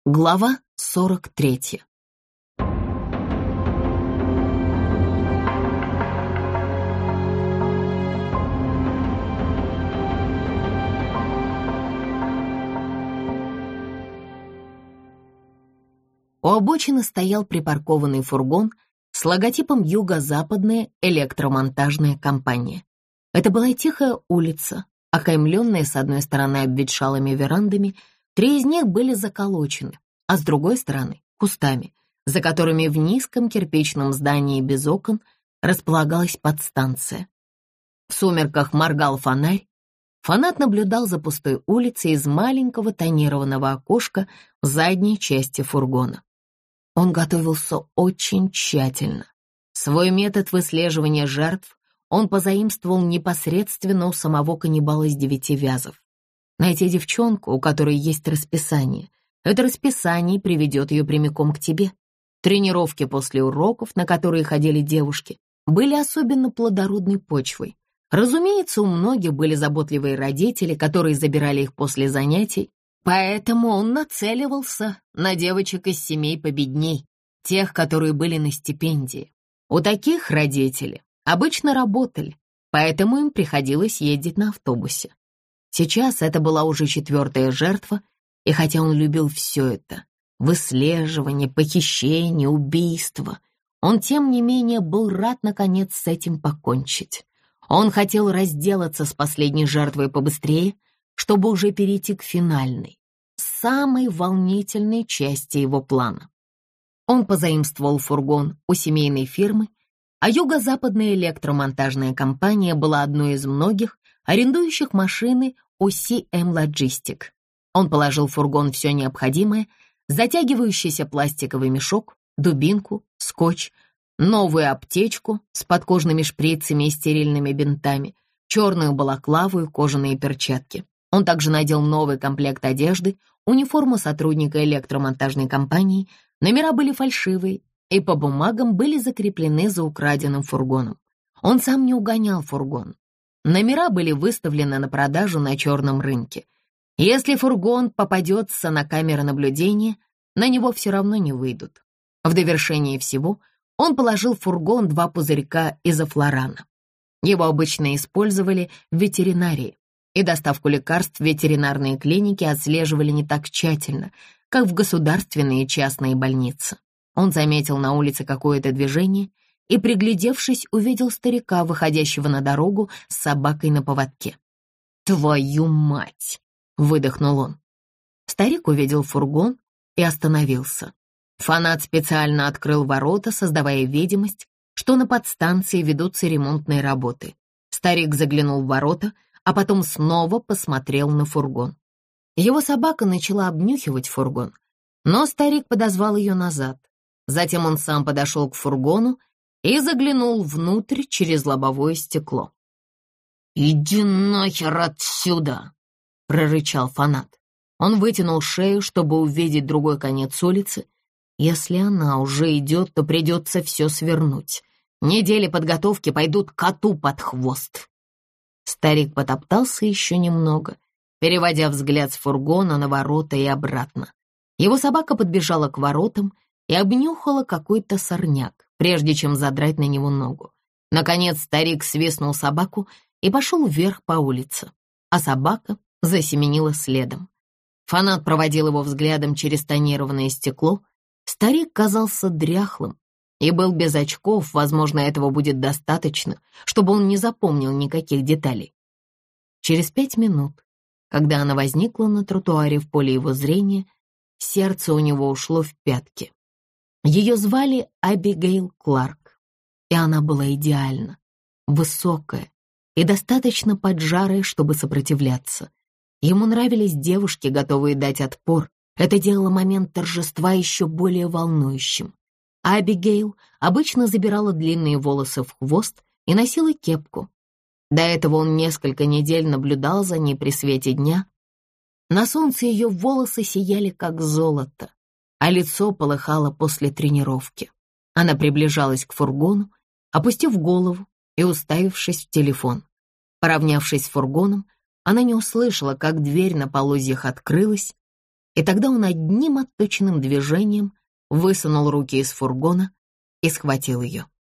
Глава 43. У обочины стоял припаркованный фургон с логотипом «Юго-Западная электромонтажная компания». Это была тихая улица, окаймленная с одной стороны обветшалыми верандами, 3 из них были заколочены, а с другой стороны — кустами, за которыми в низком кирпичном здании без окон располагалась подстанция. В сумерках моргал фонарь. Фанат наблюдал за пустой улицей из маленького тонированного окошка в задней части фургона. Он готовился очень тщательно. Свой метод выслеживания жертв он позаимствовал непосредственно у самого каннибала из 9 вязов. Найти девчонку, у которой есть расписание. Это расписание приведет ее прямиком к тебе. Тренировки после уроков, на которые ходили девушки, были особенно плодородной почвой. Разумеется, у многих были заботливые родители, которые забирали их после занятий, поэтому он нацеливался на девочек из семей победней, тех, которые были на стипендии. У таких родители обычно работали, поэтому им приходилось ездить на автобусе. Сейчас это была уже 4-я жертва, и хотя он любил все это — выслеживание, похищение, убийство — он, тем не менее, был рад, наконец, с этим покончить. Он хотел разделаться с последней жертвой побыстрее, чтобы уже перейти к финальной, самой волнительной части его плана. Он позаимствовал фургон у семейной фирмы, а Юго-Западная электромонтажная компания была одной из многих, арендующих машины у CM Logistic. Он положил в фургон все необходимое: затягивающийся пластиковый мешок, дубинку, скотч, новую аптечку с подкожными шприцами и стерильными бинтами, черную балаклаву и кожаные перчатки. Он также надел новый комплект одежды, униформу сотрудника электромонтажной компании, номера были фальшивые и по бумагам были закреплены за украденным фургоном. Он сам не угонял фургон. Номера были выставлены на продажу на черном рынке. Если фургон попадется на камеры наблюдения, на него все равно не выйдут. В довершение всего он положил в фургон 2 пузырька изофлорана. Его обычно использовали в ветеринарии, и доставку лекарств в ветеринарные клиники отслеживали не так тщательно, как в государственные и частные больницы. Он заметил на улице какое-то движение и, приглядевшись, увидел старика, выходящего на дорогу с собакой на поводке. «Твою мать!» — выдохнул он. Старик увидел фургон и остановился. Фанат специально открыл ворота, создавая видимость, что на подстанции ведутся ремонтные работы. Старик заглянул в ворота, а потом снова посмотрел на фургон. Его собака начала обнюхивать фургон, но старик подозвал ее назад. Затем он сам подошел к фургону и заглянул внутрь через лобовое стекло. «Иди нахер отсюда!» — прорычал фанат. Он вытянул шею, чтобы увидеть другой конец улицы. Если она уже идет, то придется все свернуть. Недели подготовки пойдут коту под хвост. Старик потоптался еще немного, переводя взгляд с фургона на ворота и обратно. Его собака подбежала к воротам и обнюхала какой-то сорняк, прежде чем задрать на него ногу. Наконец старик свистнул собаку и пошел вверх по улице, а собака засеменила следом. Фанат проводил его взглядом через тонированное стекло. Старик казался дряхлым и был без очков, возможно, этого будет достаточно, чтобы он не запомнил никаких деталей. Через 5 минут, когда она возникла на тротуаре в поле его зрения, сердце у него ушло в пятки. Ее звали Абигейл Кларк, и она была идеальна, высокая и достаточно поджарая, чтобы сопротивляться. Ему нравились девушки, готовые дать отпор. Это делало момент торжества еще более волнующим. Абигейл обычно забирала длинные волосы в хвост и носила кепку. До этого он несколько недель наблюдал за ней при свете дня. На солнце ее волосы сияли как золото, а лицо полыхало после тренировки. Она приближалась к фургону, опустив голову и уставившись в телефон. Поравнявшись с фургоном, она не услышала, как дверь на полозьях открылась, И тогда он одним отточенным движением высунул руки из фургона и схватил ее.